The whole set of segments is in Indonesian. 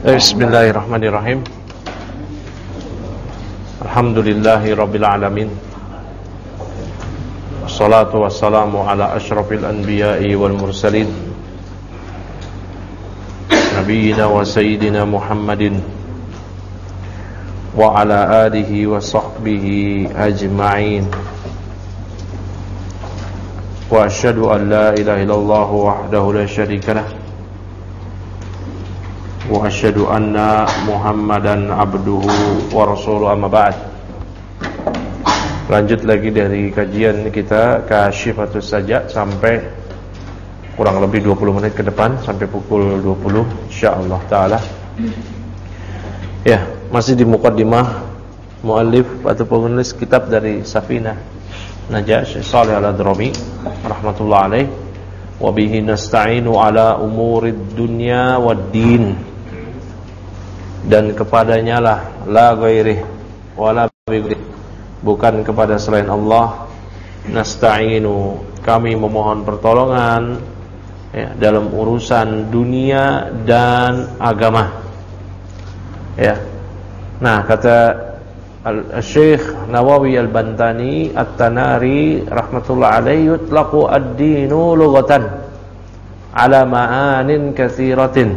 Bismillahirrahmanirrahim. Alhamdulillahi rabbil alamin. Wassalatu wassalamu ala asyrafil anbiya'i wal mursalin, nabiyyina wa sayyidina Muhammadin wa ala alihi wa sahbihi ajma'in. Wa asyhadu an la ilaha illallah wahdahu la syarika lah, wa asyhadu anna Muhammadan abduhu wa rasuluhu, amma ba'd. Lanjut lagi dari kajian kita Kasyifatus Sajak sampai kurang lebih 20 menit ke depan, sampai pukul 20 insyaallah taala. Ya, masih di muqaddimah muallif atau penulis kitab dari Safinah Najah, Syekh Shalih Al-Hadrami rahmatullah alaih. Wa bihi nasta'inu ala umurid dunya wad din, dan kepadanya lah, la ghairih wala bighairih, bukan kepada selain Allah, nasta'inu, kami memohon pertolongan ya, dalam urusan dunia dan agama ya. Nah, kata Syekh Nawawi Al-Bantani At-Tanari rahmatullah alaihi, yutlaqu ad-dinu lughatan ala ma'anin katsiratin.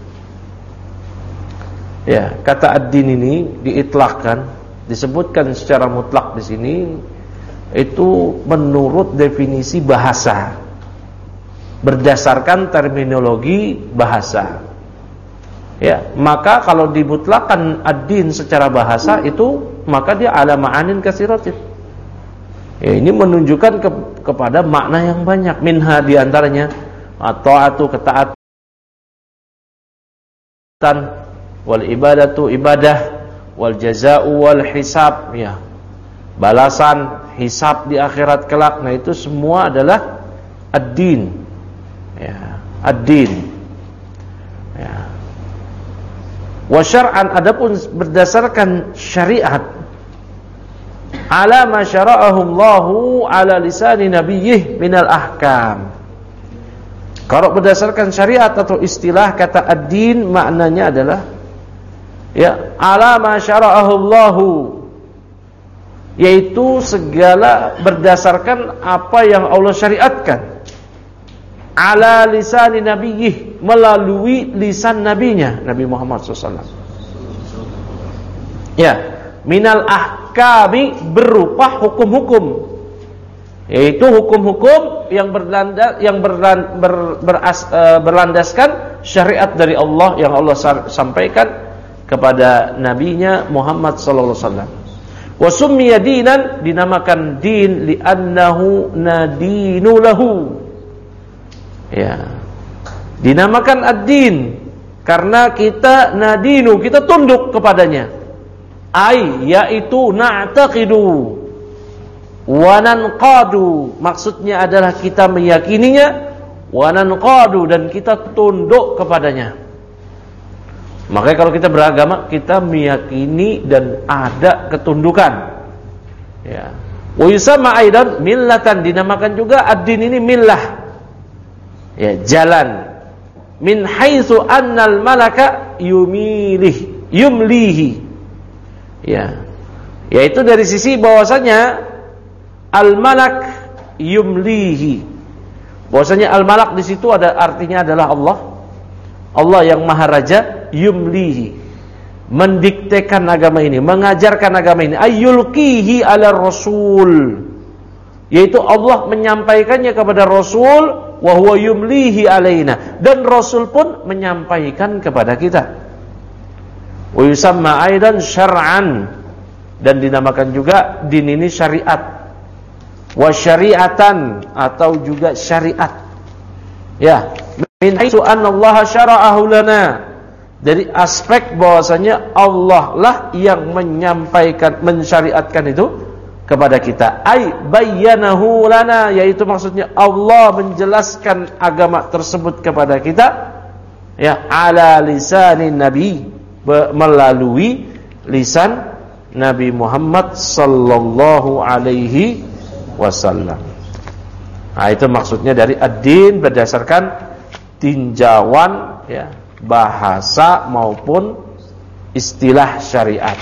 Ya, kata ad-din ini diitlaqkan, disebutkan secara mutlak di sini itu menurut definisi bahasa, berdasarkan terminologi bahasa. Ya, maka kalau dimutlakkan ad-din secara bahasa itu, maka dia ala ma'anin katsiratin. Ya, ini menunjukkan kepada makna yang banyak. Minha diantaranya at-ta'atu, ketaatan, wal ibadatu, ibadah, wal jaza'u wal hisab, ya, balasan, hisab di akhirat kelak. Nah, itu semua adalah ad-din. Ya, ad-din. Ya. Wa syar'an, adapun berdasarkan syariat, ala ma syara'ahu Allahu ala lisani nabiyyih minal ahkam. Kalau berdasarkan syariat atau istilah kata ad-din, maknanya adalah ya, ala ma syara'ahu Allahu, yaitu segala berdasarkan apa yang Allah syariatkan, ala lisani nabiyyih, melalui lisan nabinya, Nabi Muhammad SAW. Ya, minal ahkami, berupa hukum-hukum, yaitu hukum-hukum yang berlandaskan syariat dari Allah yang Allah sampaikan kepada nabinya Muhammad SAW. Wa summiya dinan, dinamakan din li'annahu nadinu lahu. Ya, dinamakan ad-din karena kita nadinu, kita tunduk kepadanya. Ai, yaitu na'taqidu wa nanqadu, maksudnya adalah kita meyakininya, wa nanqadu, dan kita tunduk kepadanya. Makanya kalau kita beragama, kita meyakini dan ada ketundukan. Ya. Wa yusamma aidan millatan, dinamakan juga ad-din ini millah. Ya, jalan. Min haitsu annal malaka yumlihi. Ya. Yaitu dari sisi bahwasanya al-malak yumlihi. Bahwasanya al-malak di situ ada artinya adalah Allah. Allah yang Maha Raja, yumlihi, mendiktekan agama ini, mengajarkan agama ini, ayyulqihi ala rasul, yaitu Allah menyampaikannya kepada Rasul, wa huwa yumlihi alaina, dan Rasul pun menyampaikan kepada kita. Wa yusamma aidan syar'an, dan dinamakan juga din ini syariat. Wa syariatan, atau juga syariat. Ya, min haitsu anna Allah syara'ahu lana, dari aspek bahwasanya Allah lah yang menyampaikan, mensyariatkan itu kepada kita. Ai bayyanahu lana, yaitu maksudnya Allah menjelaskan agama tersebut kepada kita, ya, ala lisanin nabi, melalui lisan Nabi Muhammad sallallahu alaihi wasallam. Nah, itu maksudnya dari ad-din berdasarkan tinjauan ya, bahasa maupun istilah syariat.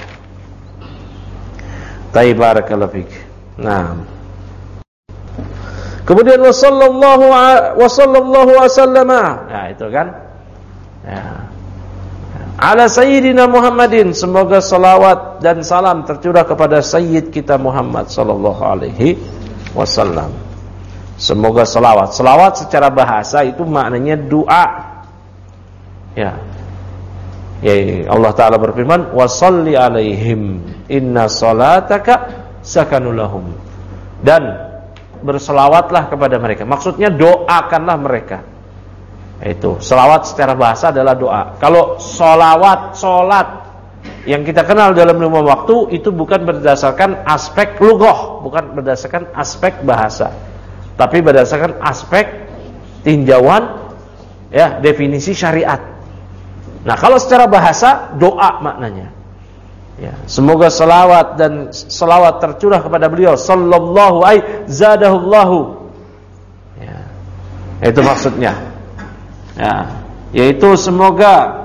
Barakallahu fik. Nah, kemudian wasallallahu wasallama. Nah, itu kan. Ya. Ala sayyidina Muhammadin, semoga salawat dan salam tercurah kepada sayyid kita Muhammad sallallahu alaihi wasallam. Semoga salawat. Salawat secara bahasa itu maknanya doa. Ya. Ya, Allah Ta'ala berfirman, "Washalli alaihim inna salataka sakanul lahum." Dan berselawatlah kepada mereka. Maksudnya doakanlah mereka. Itu selawat secara bahasa adalah doa. Kalau solat yang kita kenal dalam 5 waktu itu bukan berdasarkan aspek lughah, bukan berdasarkan aspek bahasa, tapi berdasarkan aspek tinjauan ya definisi syariat. Nah, kalau secara bahasa doa maknanya. Ya, semoga selawat dan selawat tercurah kepada beliau sallallahu alaihi zadahullahu. Ya. Itu maksudnya. Ya, yaitu semoga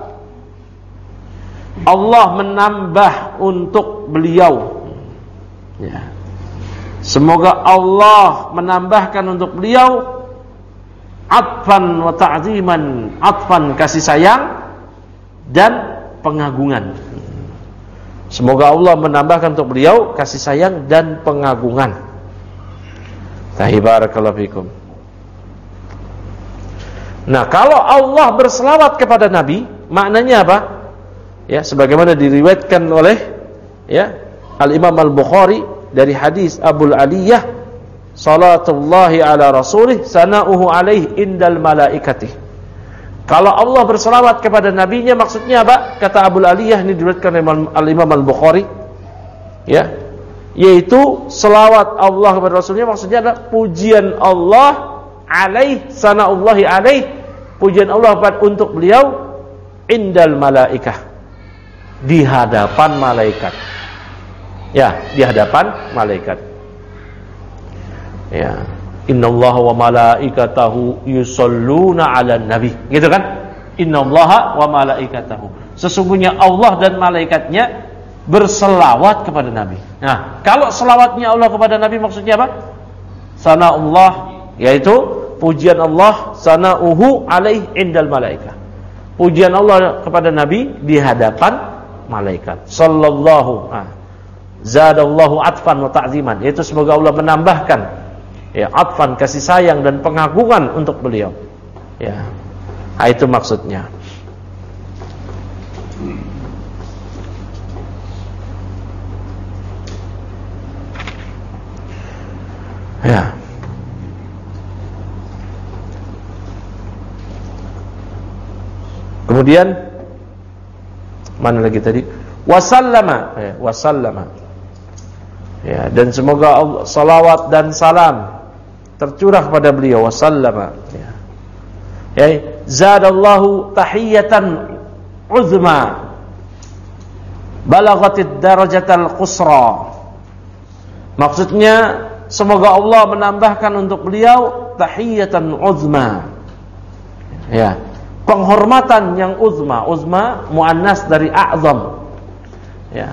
Allah menambah untuk beliau. Ya. Semoga Allah menambahkan untuk beliau atfan wa ta'ziman, atfan kasih sayang dan pengagungan. Semoga Allah menambahkan untuk beliau kasih sayang dan pengagungan. Barakallahu fikum. Nah, kalau Allah berselawat kepada Nabi, maknanya apa? Ya, sebagaimana diriwayatkan oleh ya Al-Imam Al-Bukhari dari hadis Abu Aliyah, salatullahi ala rasulih sana'uhu alaihi indal malaikati. Kalau Allah berselawat kepada nabinya maksudnya apa? Kata Abu Aliyah, ini diriwayatkan oleh Al-Imam Al-Bukhari, ya, yaitu selawat Allah kepada rasulnya maksudnya adalah pujian Allah alaih, sana'ullahi alaih, pujian Allah untuk beliau indal malaikah, di hadapan malaikat. Ya, di hadapan malaikat. Ya, innallaha wa malaikatahu yusholluna 'alan nabi. Gitu kan? Innallaha wa malaikatahu. Sesungguhnya Allah dan malaikatnya berselawat kepada nabi. Nah, kalau selawatnya Allah kepada nabi maksudnya apa? Sana'ullah, yaitu pujian Allah, sana'uhu alaih indal malaikah. Pujian Allah kepada nabi di hadapan malaikat. Sallallahu zadallahu atfan wa ta'ziman, yaitu semoga Allah menambahkan ya atfan kasih sayang dan pengagungan untuk beliau. Ya. Itu maksudnya. Ya. Kemudian mana lagi tadi? Wasallama, wasallama. Ya, dan semoga Allah, salawat dan salam tercurah kepada beliau, wasallama. Ya. Ya, zadallahu tahiyatan uzma, balaghatid darajatal qusra. Maksudnya semoga Allah menambahkan untuk beliau tahiyatan uzma. Ya. Penghormatan yang uzma, uzma muannas dari a'zam. Ya.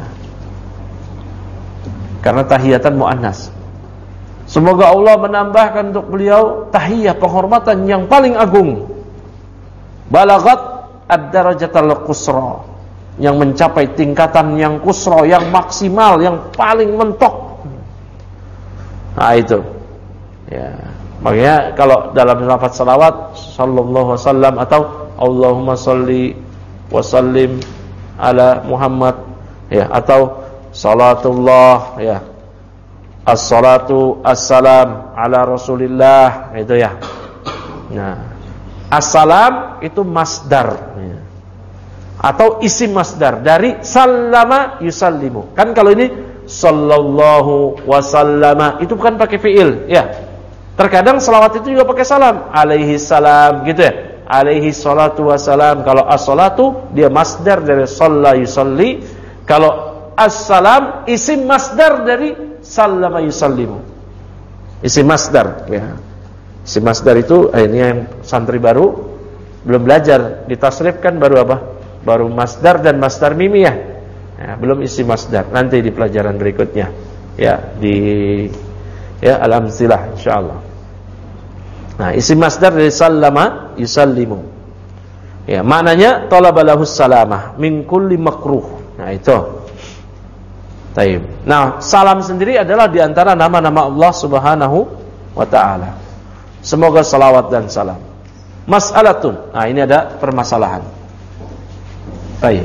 Karena tahiyatan muannas. Semoga Allah menambahkan untuk beliau tahiyah, penghormatan yang paling agung. Balaghat ad-darajatal qusra, yang mencapai tingkatan yang qusra, yang maksimal, yang paling mentok. Nah, itu. Ya. Makanya kalau dalam lafaz salawat sallallahu alaihi wasallam atau Allahumma salli wa sallim ala Muhammad, ya, atau salatullah, ya, as-salatu as-salam ala Rasulillah, itu ya. Nah, as-salam itu masdar, ya, atau isim masdar dari sallama yusallimu. Kan kalau ini sallallahu wa sallama itu bukan pakai fiil, ya. Terkadang selawat itu juga pakai salam, alaihi salam, gitu ya. Alaihi salatu wassalam. Kalau as-salatu dia masdar dari shalla yusalli. Kalau as-salam isim masdar dari sallama yusallimu. Isim masdar, ya. Isim masdar itu ini yang santri baru belum belajar, ditasrifkan baru apa? Baru masdar dan masdar mimiyah. Ya, belum isi masdar. Nanti di pelajaran berikutnya. Ya, di al-amtsilah insyaallah. Nah, isi masdar dari sallama yusallimu. Ya, maknanya talabalahus salamah min kulli makruh. Nah, itu. Taib. Nah, salam sendiri adalah di antara nama-nama Allah Subhanahu wa taala. Semoga salawat dan salam. Mas'alatun. Nah, ini ada permasalahan. Baik.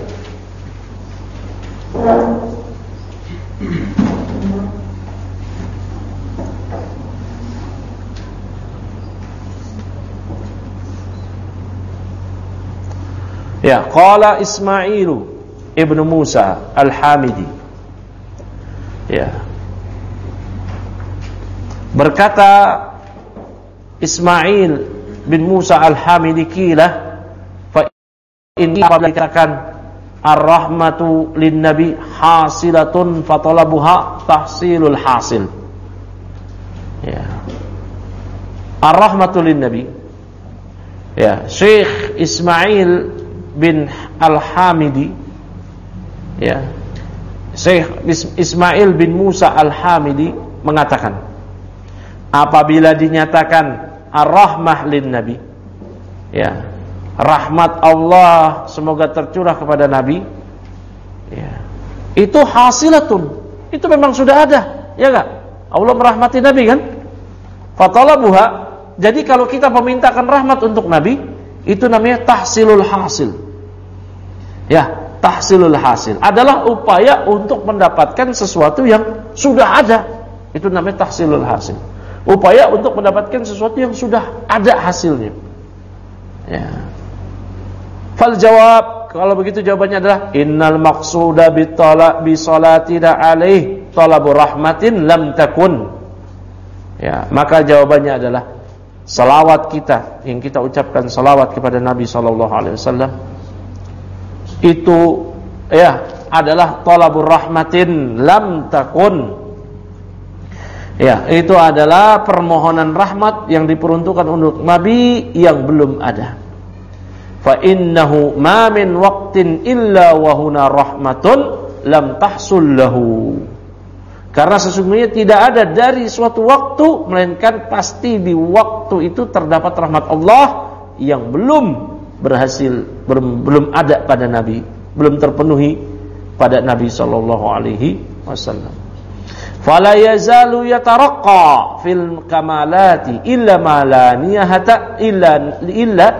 Ya, qala Ismailu ibnu Musa al-Hamidi. Ya. Berkata Ismail bin Musa al-Hamidi, qila fa inni dikatakan ar-rahmatu lin-nabi hasilatun fatalabuha tahsilul hasil. Ya. Ar-rahmatu lin-nabi. Ya, Syekh Ismail bin al-Hamidi, ya, Syekh Ismail bin Musa al-Hamidi mengatakan, apabila dinyatakan ar-rahmah lin nabi, ya, rahmat Allah semoga tercurah kepada nabi, ya, itu hasilatun, itu memang sudah ada, ya enggak? Allah merahmati nabi kan? Fatalabuha, jadi kalau kita memintakan rahmat untuk nabi, itu namanya tahsilul hasil. Ya, tahsilul hasil adalah upaya untuk mendapatkan sesuatu yang sudah ada. Itu namanya tahsilul hasil. Upaya untuk mendapatkan sesuatu yang sudah ada hasilnya. Ya. Fal jawab, kalau begitu jawabannya adalah innal maqsuda bi salatina alaih talabu rahmatin lam takun. Ya, maka jawabannya adalah salawat kita yang kita ucapkan salawat kepada Nabi sallallahu alaihi wasallam itu ya adalah talabur rahmatin lam takun. Ya, itu adalah permohonan rahmat yang diperuntukkan untuk nabi yang belum ada. Fa innahu ma min waqtin illa wa huna rahmatun lam tahsul lahu. Karena sesungguhnya tidak ada dari suatu waktu melainkan pasti di waktu itu terdapat rahmat Allah yang belum berhasil, belum ada pada Nabi, belum terpenuhi pada Nabi sallallahu alaihi wasallam. Fala yazalu yataraqqa fil kamalati illa ma la niyahata illa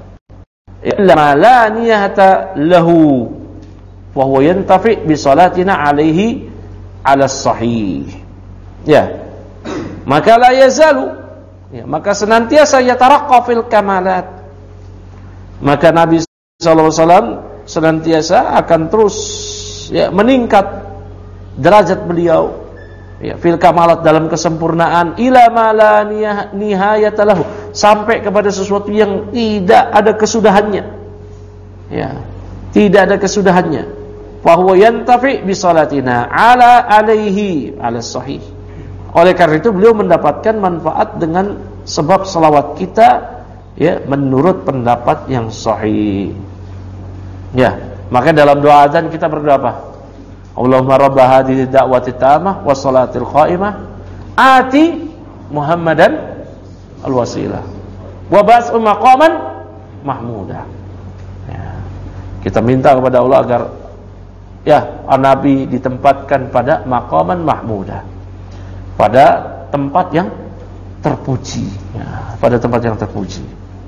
ma la niyahata lahu wa huwa yantafi bi salatina alaihi ala sahih. Ya. Maka la yazalu, ya, maka senantiasa yataraqqa fil kamalat. Maka Nabi sallallahu alaihi wasallam senantiasa akan terus, ya, meningkat derajat beliau, ya, fil kamalat dalam kesempurnaan ila ma la nihayata lahu, sampai kepada sesuatu yang tidak ada kesudahannya. Ya, tidak ada kesudahannya. Fa huwa yantafi bi salatina alaihi ala sahih. Oleh karena itu beliau mendapatkan manfaat dengan sebab salawat kita, ya, menurut pendapat yang sahih. Ya, maka dalam doa azan kita berdoa apa? Allahumma rabb hadhihi da'wati tammah was salatil qa'imah ati Muhammadan al-wasilah wa ba'athu maqaman mahmuda. Ya. Kita minta kepada Allah agar, ya, Nabi ditempatkan pada maqaman mahmuda, pada tempat yang terpuji, ya, pada tempat yang terpuji.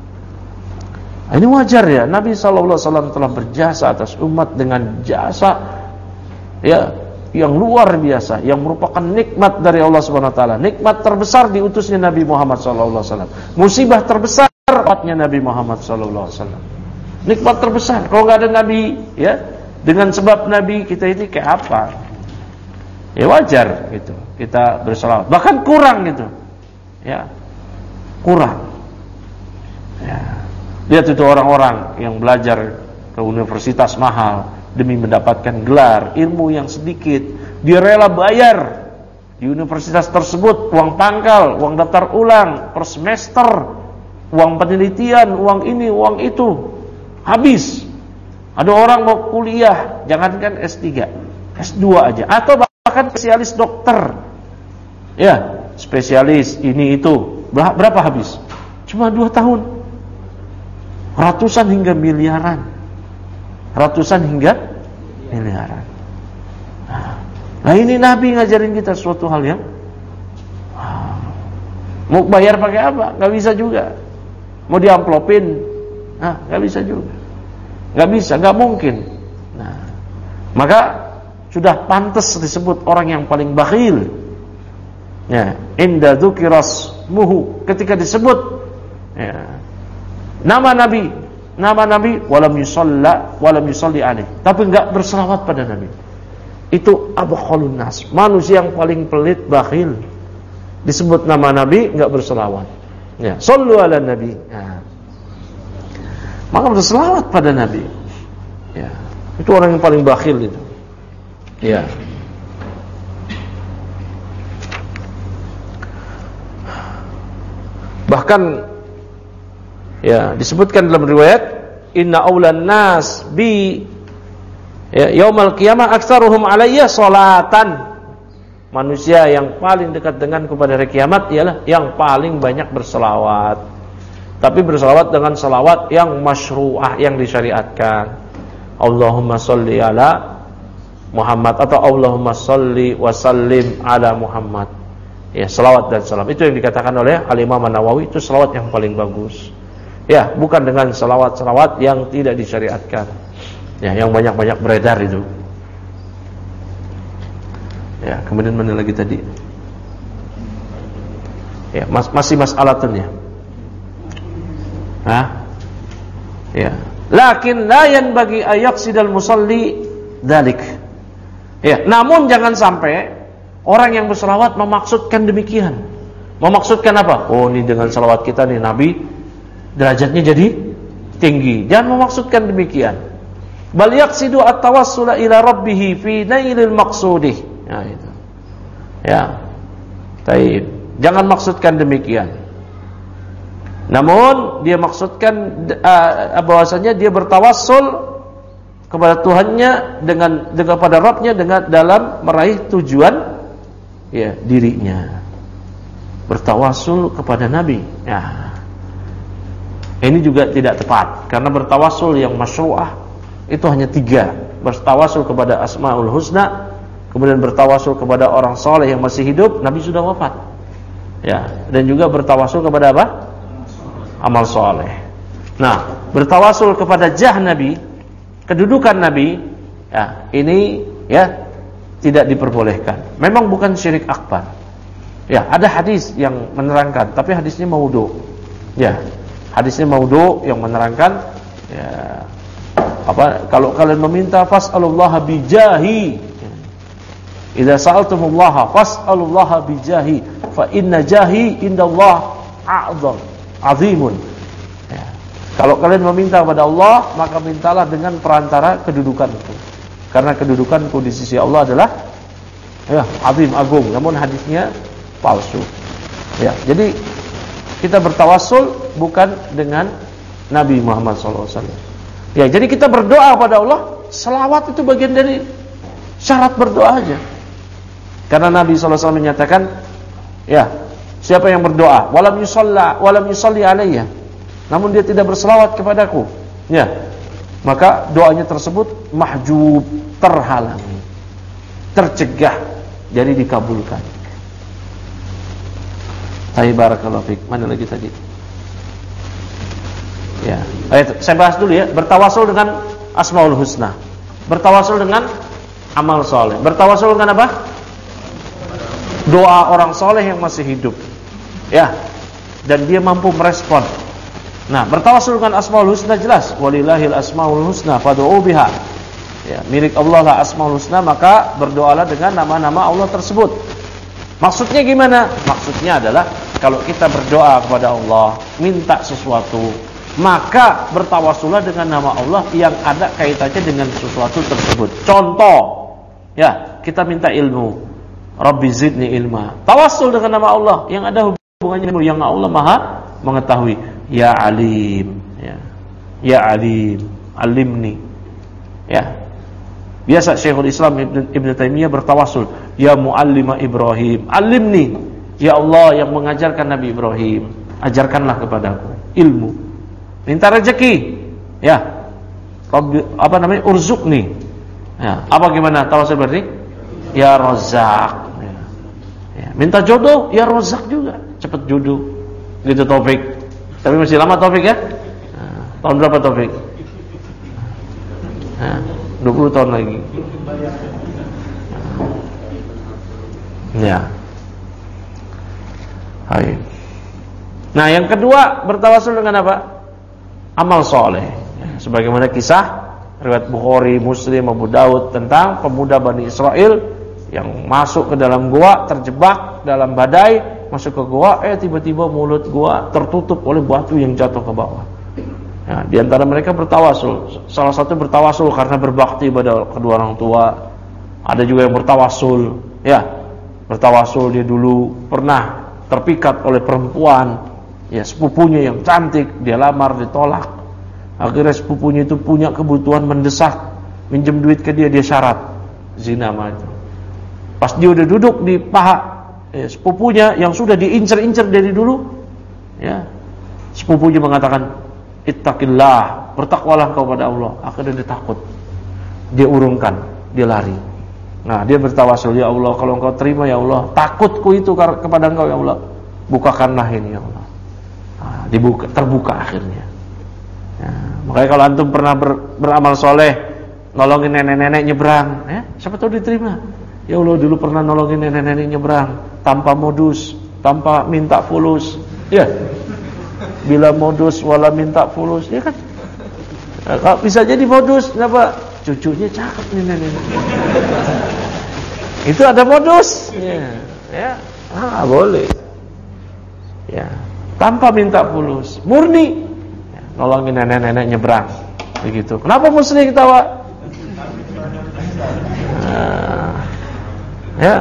Ini wajar, ya, Nabi SAW telah berjasa atas umat dengan jasa, ya, yang luar biasa, yang merupakan nikmat dari Allah Subhanahu wa taala. Nikmat terbesar diutusnya Nabi Muhammad SAW. Musibah terbesar wafatnya Nabi Muhammad SAW. Nikmat terbesar. Kalau enggak ada Nabi, ya, dengan sebab Nabi kita ini kayak apa? Ya wajar gitu. Kita berselawat. Bahkan kurang gitu. Ya. Kurang. Ya. Lihat itu orang-orang yang belajar ke universitas mahal demi mendapatkan gelar ilmu yang sedikit, dia rela bayar di universitas tersebut uang pangkal, uang daftar ulang per semester, uang penelitian, uang ini, uang itu, habis. Ada orang mau kuliah, jangankan S3, S2 aja, atau bahkan spesialis dokter. Ya, spesialis ini itu, berapa habis? Cuma 2 tahun. Ratusan hingga miliaran. Ratusan hingga miliaran. Nah ini Nabi ngajarin kita suatu hal yang mau bayar pakai apa? Gak bisa juga. Mau diamplopin, gak bisa juga. Gak bisa, gak mungkin. Nah, maka sudah pantas disebut orang yang paling bakhil. Ya, inda dzukiras muhu, ketika disebut ya, nama Nabi walam yusalli alaih, tapi enggak berselawat pada Nabi. Itu abkhalun nas, manusia yang paling pelit, bakhil. Disebut nama Nabi enggak berselawat. Ya, sallu ala Nabi. Ya. Maka berselawat pada Nabi. Ya, itu orang yang paling bakhil itu. Ya. Bahkan ya disebutkan dalam riwayat, inna aulan nas bi ya yaumal qiyamah aktsaruhum alayya salatan. Manusia yang paling dekat denganku pada hari kiamat ialah yang paling banyak berselawat. Tapi berselawat dengan selawat yang masyru'ah, yang disyariatkan. Allahumma sholli ala Muhammad, atau Allahumma sholli wa sallim ala Muhammad. Ya, selawat dan salam. Itu yang dikatakan oleh Al-Imam An-Nawawi, itu selawat yang paling bagus. Ya, bukan dengan selawat-selawat yang tidak disyariatkan. Ya, yang banyak-banyak beredar itu. Ya, kemudian mana lagi tadi? Ya, masih mas'alatun ya. Ya. Lakin la yanbaghi ayaqsidal musalli dzalik. Ya, namun jangan sampai orang yang berselawat memaksudkan demikian. Memaksudkan apa? Oh, ini dengan selawat kita nih Nabi derajatnya jadi tinggi. Jangan memaksudkan demikian. Bal yaqsidu at-tawassula ila rabbih fi nailil maqsudih. Ya itu. Ya. Baik. Jangan maksudkan demikian. Namun dia maksudkan bahwasanya dia bertawassul kepada Tuhannya dengan pada Rabbnya dengan dalam meraih tujuan ya dirinya. Bertawassul kepada Nabi. Ya. Ini juga tidak tepat karena bertawassul yang masyru'ah itu hanya 3. Bertawassul kepada Asmaul Husna, kemudian bertawassul kepada orang soleh yang masih hidup, Nabi sudah wafat. Ya, dan juga bertawassul kepada apa? Amal soleh. Nah, bertawasul kepada jah Nabi, kedudukan Nabi, ya ini ya tidak diperbolehkan. Memang bukan syirik akbar. Ya, ada hadis yang menerangkan, tapi hadisnya maudhu. Ya, hadisnya maudhu yang menerangkan ya apa? Kalau kalian meminta fas'alullaha bijahi. Idza sa'altumullaha fas'alullaha bijahi, fa inna jahi indallah a'zam. Azimun. Ya. Kalau kalian meminta kepada Allah, maka mintalah dengan perantara kedudukanku. Karena kedudukanku di sisi Allah adalah ya, azim, agung. Namun hadisnya palsu. Ya, jadi kita bertawassul bukan dengan Nabi Muhammad SAW. Ya, jadi kita berdoa kepada Allah, selawat itu bagian dari syarat berdoa aja. Karena Nabi SAW menyatakan, ya, siapa yang berdoa walam yusalli alayya, namun dia tidak berselawat kepadaku, ya, maka doanya tersebut mahjub, terhalangi, tercegah dari dikabulkan. Barakallahu fiik. Mana lagi tadi? Ya, saya bahas dulu ya. Bertawasul dengan Asmaul Husna, bertawasul dengan amal soleh, bertawasul dengan apa? Doa orang soleh yang masih hidup. Ya, dan dia mampu merespon. Nah, bertawasul dengan Asmaul Husna jelas, walillahil asmaul husna fad'u biha. Ya, milik Allah lah Asmaul Husna, maka berdoalah dengan nama-nama Allah tersebut. Maksudnya gimana? Maksudnya adalah kalau kita berdoa kepada Allah, minta sesuatu, maka bertawasullah dengan nama Allah yang ada kaitannya dengan sesuatu tersebut. Contoh, ya, kita minta ilmu. Rabbi zidni ilma. Tawasul dengan nama Allah yang ada hubungannya dengan yang Allah Maha mengetahui. ya alim, ya. Ya alim, alimni. Ya. Biasa Syekhul Islam Ibn Taimiyah bertawasul, ya muallima Ibrahim, alimni. Ya Allah yang mengajarkan Nabi Ibrahim, ajarkanlah kepadaku ilmu. Minta rezeki. Ya. Urzuqni. Ya, apa gimana tawasul berarti? Ya Razzaq. Ya. Ya. Minta jodoh, ya Razzaq juga. Cepat jodoh. Gitu Taufik. Tapi masih lama Taufik ya? Nah, tahun berapa Taufik? Nah, 20 tahun lagi. Ya. Hai. Nah, yang kedua bertawasul dengan apa? Amal soleh. Ya, sebagaimana kisah riwayat Bukhari, Muslim, Abu Daud tentang pemuda Bani Israel yang masuk ke dalam gua, terjebak dalam badai, masuk ke gua, tiba-tiba mulut gua tertutup oleh batu yang jatuh ke bawah. Ya, di antara mereka bertawasul. Salah satu bertawasul karena berbakti pada kedua orang tua. Ada juga yang bertawasul, ya, bertawasul dia dulu pernah terpikat oleh perempuan, ya, sepupunya yang cantik, dia lamar, ditolak. Akhirnya sepupunya itu punya kebutuhan mendesak, minjem duit ke dia, dia syarat zina sama itu. Pas dia udah duduk di paha sepupunya yang sudah diincer-incer dari dulu, ya, sepupunya mengatakan, ittaqillah, bertakwalah kau pada Allah. Akhirnya dia takut, dia urungkan, dia lari. Nah, dia bertawasul, ya Allah, kalau engkau terima ya Allah, takutku itu kepada engkau ya Allah, bukakanlah ini ya Allah. Nah, terbuka akhirnya. Ya, makanya kalau antum pernah beramal soleh, nolongin nenek-nenek nyebrang, ya, siapa tahu diterima. Ya Allah, dulu pernah nolongin nenek-nenek nyebrang tanpa modus, tanpa minta fulus, ya. Bila modus wala minta fulus, ya kan? Nah, bisa jadi modus, kenapa? Cucunya cakep nih nenek. Itu ada modus, ya, boleh, ya, tanpa minta fulus, murni, ya, nolongin nenek-nenek nyebrang, begitu. Kenapa mesti ketawa? Ya,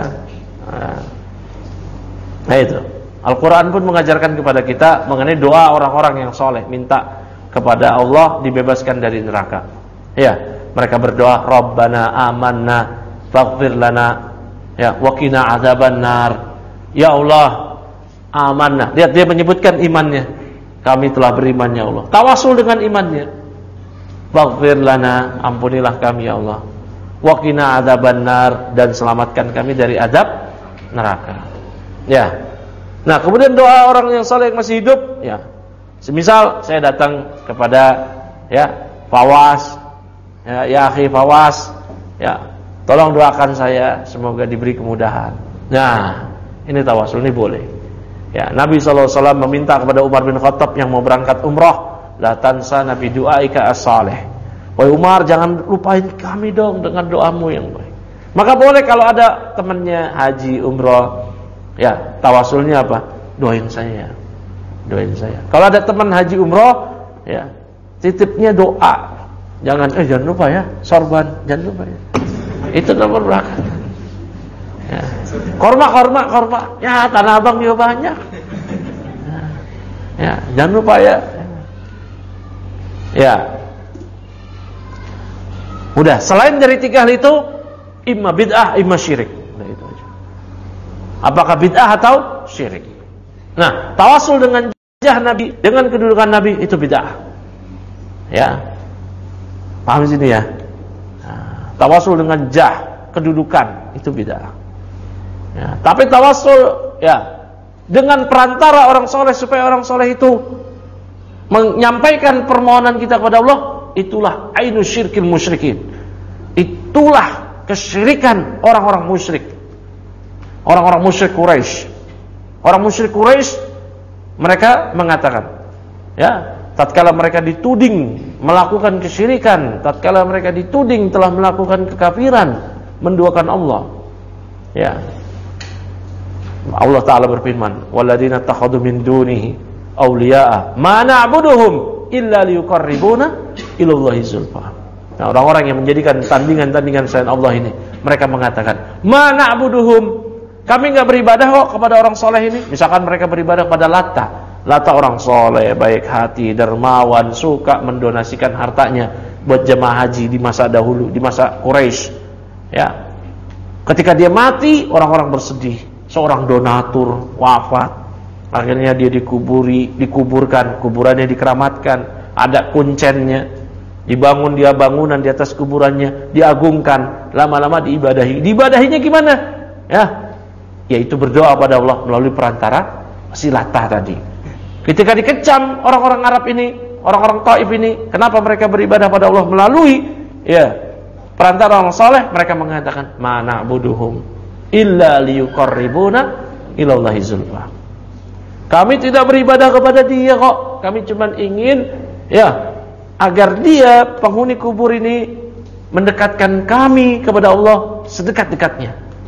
nah itu. Al-Quran pun mengajarkan kepada kita mengenai doa orang-orang yang soleh, minta kepada Allah dibebaskan dari neraka. Ya, mereka berdoa, Rabbana amanna faghfir lana, ya, wa qina adzabannar. Ya Allah, amanna. Lihat dia menyebutkan imannya. Kami telah beriman ya Allah. Tawasul dengan imannya. Faghfir lana, ampunilah kami ya Allah. Wa qina adzabannar, dan selamatkan kami dari azab neraka. Ya. Nah, kemudian doa orang yang saleh yang masih hidup, ya. Semisal saya datang kepada, ya, Fawas, ya akhi Fawas, ya, tolong doakan saya semoga diberi kemudahan. Nah, ini tawasul, ini boleh. Ya, Nabi SAW meminta kepada Umar bin Khattab yang mau berangkat umrah, la tansa nabi du'aika as-salih. Wahai Umar, jangan lupain kami dong dengan doamu yang baik. Maka boleh kalau ada temannya haji umrah, ya, tawasulnya apa? Doain saya. Doain saya. Kalau ada teman haji umroh, ya, titipnya doa. Jangan lupa ya, sorban, jangan lupa ya. Itu nomor berangkat. Ya. Korma. Ya, Tanah Abang juga banyak. Ya, jangan lupa ya. Ya. Udah, selain dari 3 hal itu, imma bid'ah, imma syirik. Udah itu aja. Apakah bid'ah atau syirik? Nah, tawasul dengan jah Nabi, dengan kedudukan Nabi, itu bid'ah. Ya. Paham sini ya? Nah, tawasul dengan jah, kedudukan, itu bid'ah. Ya, tapi tawasul, ya, dengan perantara orang soleh supaya orang soleh itu menyampaikan permohonan kita kepada Allah, itulah ainu syirkil musyrikin. Itulah kesyirikan orang-orang musyrik. Orang-orang musyrik Quraisy. Orang musyrik Quraisy mereka mengatakan, ya, tatkala mereka dituding melakukan kesyirikan, tatkala mereka dituding telah melakukan kekafiran, menduakan Allah. Ya. Allah Ta'ala berfirman, "Walladzina takhadhu min dunihi awliya'a ma na'buduhum illa liyuqarribuna ilallahi zulfa." Nah, orang-orang yang menjadikan tandingan-tandingan selain Allah ini, mereka mengatakan, "Ma na'buduhum." Kami enggak beribadah kok kepada orang soleh ini. Misalkan mereka beribadah kepada Latta, Lata orang soleh, baik hati, dermawan, suka mendonasikan hartanya buat jemaah haji di masa dahulu, di masa Quraisy. Ya. Ketika dia mati, orang-orang bersedih. Seorang donatur wafat, akhirnya dia dikuburkan, kuburannya dikeramatkan, ada kuncennya, dibangun dia bangunan di atas kuburannya, diagungkan, lama-lama diibadahi. Diibadahinya gimana? Ya, yaitu berdoa pada Allah melalui perantara si Latah tadi. Ketika dikecam orang-orang Arab ini, orang-orang Taif ini, kenapa mereka beribadah pada Allah melalui perantara orang saleh? Mereka mengatakan, "Ma na'buduhum illa liyuqarribuna ilallahi zulfa." Kami tidak beribadah kepada dia kok. Kami cuma ingin agar dia, penghuni kubur ini, mendekatkan kami kepada Allah sedekat-dekatnya.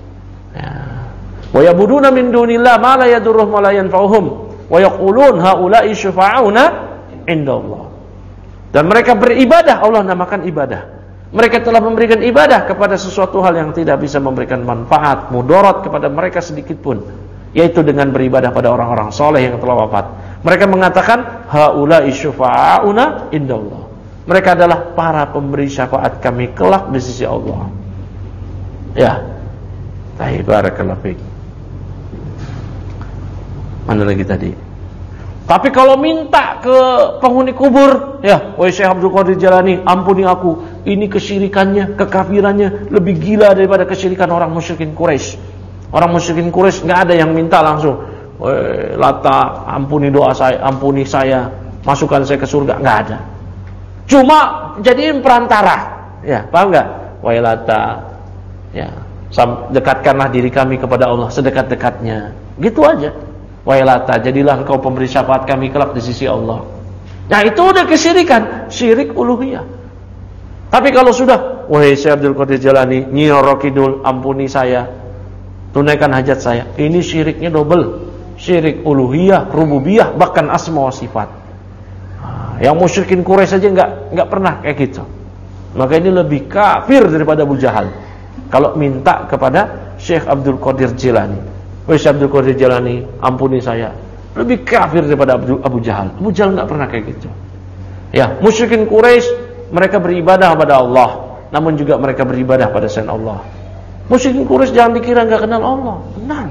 Wa yabuduna min dunillah ma la yadurruhum wa la yanfa'uhum wa yaqulun haula'i syufa'auna indallah. Dan mereka beribadah, Allah namakan ibadah. Mereka telah memberikan ibadah kepada sesuatu hal yang tidak bisa memberikan manfaat, mudarat kepada mereka sedikit pun, yaitu dengan beribadah pada orang-orang soleh yang telah wafat. Mereka mengatakan haula'i syufa'auna indallah. Mereka adalah para pemberi syafaat kami kelak di sisi Allah. Ya. Barakallahu fiik. Mana lagi tadi? Tapi kalau minta ke penghuni kubur, wahai Syekh Abdul Qadir Jalani, ampuni aku, ini kesyirikannya, kekafirannya lebih gila daripada kesyirikan orang musyrikin Quraisy. Orang musyrikin Quraisy enggak ada yang minta langsung, "Wahai Lata, ampuni doa saya, ampuni saya, masukkan saya ke surga." Enggak ada. Cuma jadiin perantara. Paham enggak? Wahai Lata, dekatkanlah diri kami kepada Allah sedekat-dekatnya. Gitu aja. Wahai Lata, jadilah engkau pemberi syafaat kami kelak di sisi Allah. Nah, itu udah kesyirikan, syirik uluhiyah. Tapi kalau sudah, wahai Syekh Abdul Qadir Jalani, Nyi Roro Kidul, ampuni saya, tunaikan hajat saya. Ini syiriknya double. Syirik uluhiyah, rububiyah, bahkan asma wa sifat. Yang musyrikin Quraisy saja enggak pernah kayak gitu. Maka ini lebih kafir daripada Abu Jahal. Kalau minta kepada Syekh Abdul Qadir Jilani, wahai Syekh Abdul Qadir Jilani, ampuni saya, lebih kafir daripada Abu Jahal. Abu Jahal enggak pernah kayak gitu. Musyrikin Quraisy, mereka beribadah pada Allah, namun juga mereka beribadah pada selain Allah. Musyrikin Quraisy jangan dikira enggak kenal Allah, kenal.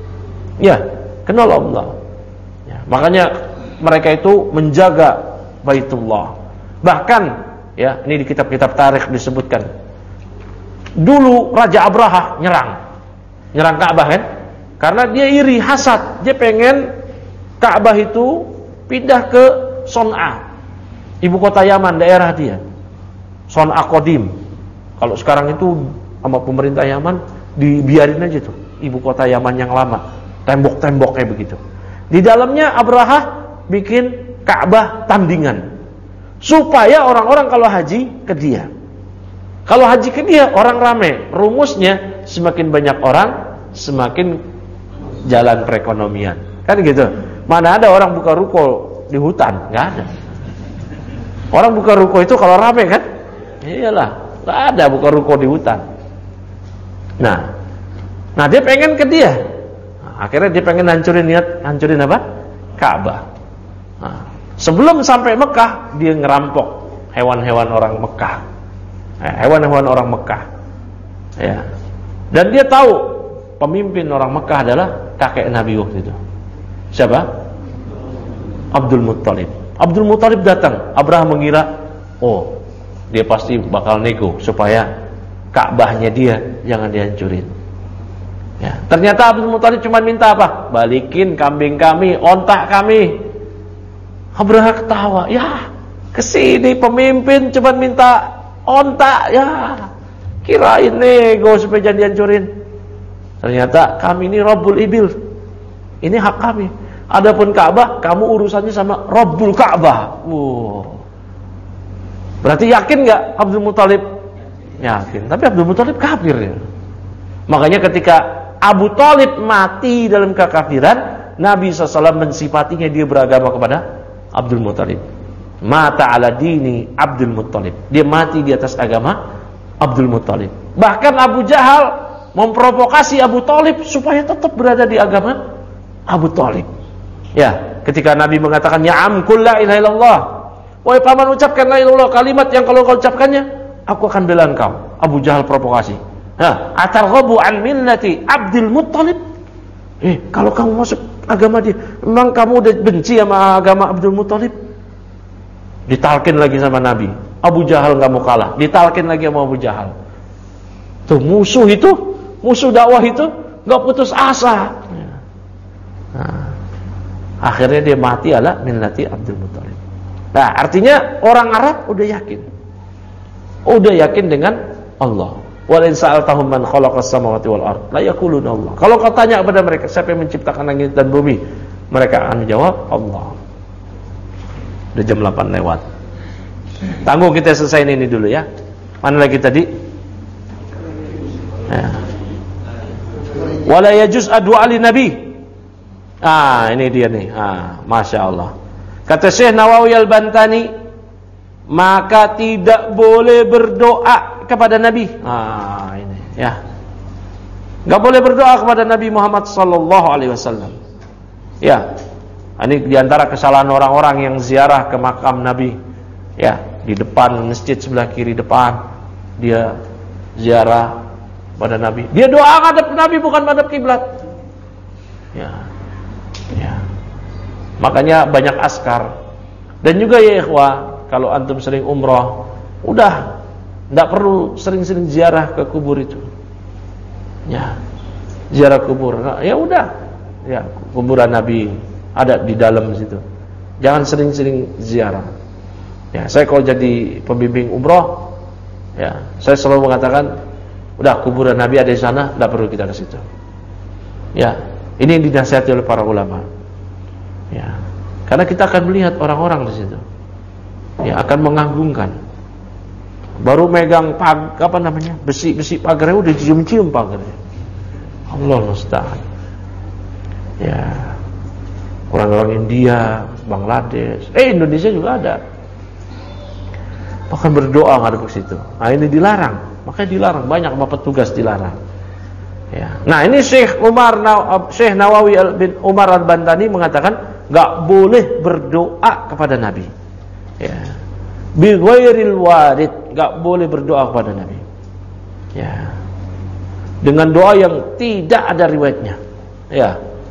Kenal Allah. Makanya mereka itu menjaga Baitullah. Bahkan ini di kitab-kitab tarikh disebutkan, dulu Raja Abraha nyerang Ka'bah kan? Karena dia iri, hasad, dia pengen Ka'bah itu pindah ke Son'a, ibu kota Yaman, daerah dia, Son'a Qadim. Kalau sekarang itu sama pemerintah Yaman dibiarin aja tuh, ibu kota Yaman yang lama, tembok-tembok kayak begitu. Di dalamnya Abraha bikin Ka'bah tandingan, supaya orang-orang kalau haji ke dia. Kalau haji ke dia, orang rame. Rumusnya, semakin banyak orang, semakin jalan perekonomian. Kan gitu. Mana ada orang buka ruko di hutan? Nggak ada. Orang buka ruko itu kalau rame kan? Iyalah, nggak ada buka ruko di hutan. Nah dia pengen ke dia. Akhirnya dia pengen hancurin apa? Ka'bah. Sebelum sampai Mekah, dia ngerampok hewan-hewan orang Mekah. Hewan-hewan orang Mekah. Dan dia tahu pemimpin orang Mekah adalah kakek Nabi waktu itu. Siapa? Abdul Muttalib. Abdul Muttalib datang. Abraham mengira, dia pasti bakal nego supaya Ka'bahnya dia jangan dihancurin. Ternyata Abdul Muttalib cuma minta apa? Balikin kambing kami, ontak kami. Abraham ketawa, kesini pemimpin cuma minta ontak, kirain nego supaya jangan dihancurin. Ternyata kami ini Rabbul Ibil, ini hak kami. Adapun Ka'bah, kamu urusannya sama Rabbul Ka'bah. Berarti yakin nggak Abdul Muttalib? Yakin. Tapi Abdul Muttalib kafir ya. Makanya ketika Abu Thalib mati dalam kekafiran, Nabi SAW mensifatinya dia beragama kepada Abdul Muttalib. Mata ala dini Abdul Muttalib. Dia mati di atas agama Abdul Muttalib. Bahkan Abu Jahal memprovokasi Abu Thalib supaya tetap berada di agama Abu Thalib. ketika Nabi mengatakan ya am qul la ilaha illallah, wahai paman ucapkan la ilaha illallah, kalimat yang kalau kau ucapkannya aku akan bela engkau. Abu Jahal provokasi. Atarghabu an millati Abdul Muttalib? Kalau kamu masuk agama dia, memang kamu udah benci sama agama Abdul Muttalib? Ditalkin lagi sama Nabi. Abu Jahal enggak mau kalah. Ditalkin lagi sama Abu Jahal. Tuh musuh dakwah itu enggak putus asa. Akhirnya dia mati ala millati Abdul Muttalib. Nah, artinya orang Arab udah yakin dengan Allah. Wa in sa'altahum man khalaqas samawati wal ard la yaquluna Allah. Kalau kau tanya kepada mereka siapa yang menciptakan langit dan bumi, mereka akan menjawab Allah. Udah jam 8 lewat. Tangguh kita selesaiin ini dulu ya. Mana lagi tadi? Wala yajuz addu'a li nabi. Ini dia nih. Masya Allah. Kata Syekh Nawawi Al-Bantani, maka tidak boleh berdoa kepada Nabi. Ini ya. Enggak boleh berdoa kepada Nabi Muhammad sallallahu alaihi wasallam. Ya. Ini diantara kesalahan orang-orang yang ziarah ke makam Nabi. Ya, di depan masjid sebelah kiri depan dia ziarah pada Nabi. Dia doa ngadep Nabi bukan madhab kiblat. Ya. Makanya banyak askar. Dan juga ya ikhwah, kalau antum sering umrah, udah enggak perlu sering-sering ziarah ke kubur itu. Ya. Ziarah kubur. Ya udah. Ya, kuburan Nabi ada di dalam situ. Jangan sering-sering ziarah. Ya, saya kalau jadi pembimbing umrah, ya, saya selalu mengatakan, udah kuburan Nabi ada di sana, enggak perlu kita ke situ. Ya, ini yang dinasihati oleh para ulama. Ya, karena kita akan melihat orang-orang di situ. Ya, akan mengagungkan. Baru megang besi pagarnya udah cium-cium pagarnya. Allah musta'an. Ya. Orang-orang India, Bangladesh, Indonesia juga ada. Bahkan berdoa ngadep ke situ. Nah, ini dilarang. Makanya dilarang, banyak sama petugas dilarang. Ya. Nah, ini Syekh Nawawi bin Umar Al-Bantani mengatakan enggak boleh berdoa kepada Nabi. Ya. Bi ghairil warid, enggak boleh berdoa kepada Nabi. Ya. Dengan doa yang tidak ada riwayatnya. Ya.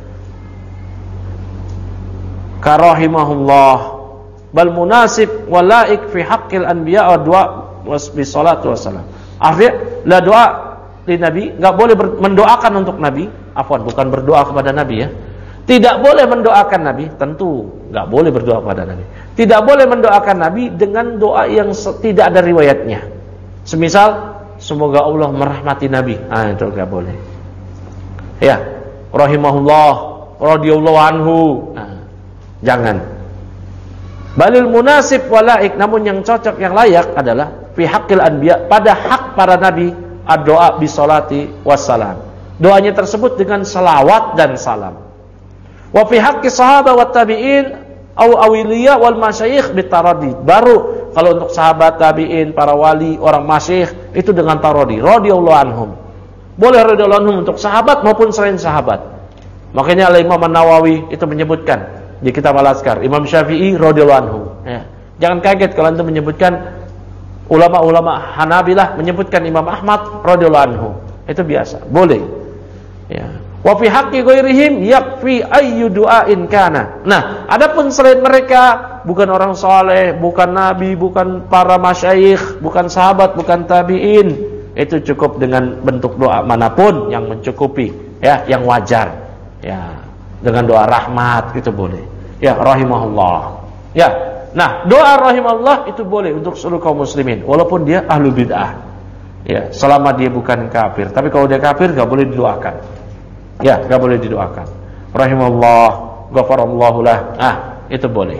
Karahimahullah bal munasib walaik fi haqqil anbiya wa du'a wasbi salatu wassalam. Artinya la doa di Nabi, enggak boleh mendoakan untuk Nabi, bukan berdoa kepada Nabi ya. Tidak boleh mendoakan Nabi, tentu enggak boleh berdoa kepada Nabi. Tidak boleh mendoakan Nabi dengan doa yang tidak ada riwayatnya. Semisal semoga Allah merahmati Nabi. Itu enggak boleh. Ya, rahimahullah, radhiyallahu anhu. Jangan. Balil munasib walaik, namun yang cocok yang layak adalah fi haqqil anbiya, pada hak para nabi, ad-doa bi sholati wassalam. Doanya tersebut dengan salawat dan salam. Wa fi haqqi sahabat wat tabi'in aw awliya wal masyayikh bitaradi. Baru kalau untuk sahabat tabi'in, para wali, orang masyayikh itu dengan taradi, radhiyallahu anhum. Boleh radhiyallahu anhum untuk sahabat maupun selain sahabat. Makanya Imam An-Nawawi itu menyebutkan di kitab Al-Azkar, Imam Syafi'i radhiyallahu anhu. Ya. Jangan kaget kalau antum menyebutkan ulama-ulama Hanabilah menyebutkan Imam Ahmad radhiyallahu anhu. Itu biasa, boleh. Ya. Wa fi haqqi ghairihim yakfi ayyu du'ain kana. Nah, adapun selain mereka, bukan orang saleh, bukan nabi, bukan para masyayikh, bukan sahabat, bukan tabi'in, itu cukup dengan bentuk doa manapun yang mencukupi, ya, yang wajar. Ya. Dengan doa rahmat itu boleh. Ya, rahimahullah. Ya. Nah, doa rahimahullah itu boleh untuk seluruh kaum muslimin walaupun dia ahlu bid'ah. Ya, selama dia bukan kafir. Tapi kalau dia kafir enggak boleh didoakan. Ya, enggak boleh didoakan. Rahimahullah, ghafarallahu lah. Itu boleh.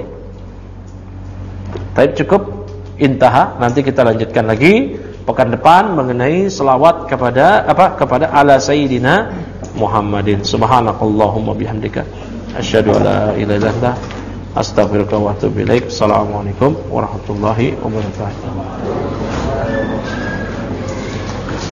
Tapi cukup intaha, nanti kita lanjutkan lagi pekan depan mengenai selawat kepada kepada ala sayyidina Muhammadin. Subhanakallahumma bihamdika asyhadu an la ilaha illa anta astaghfiruka wa atubu ilaik. Assalamualaikum warahmatullahi wabarakatuh.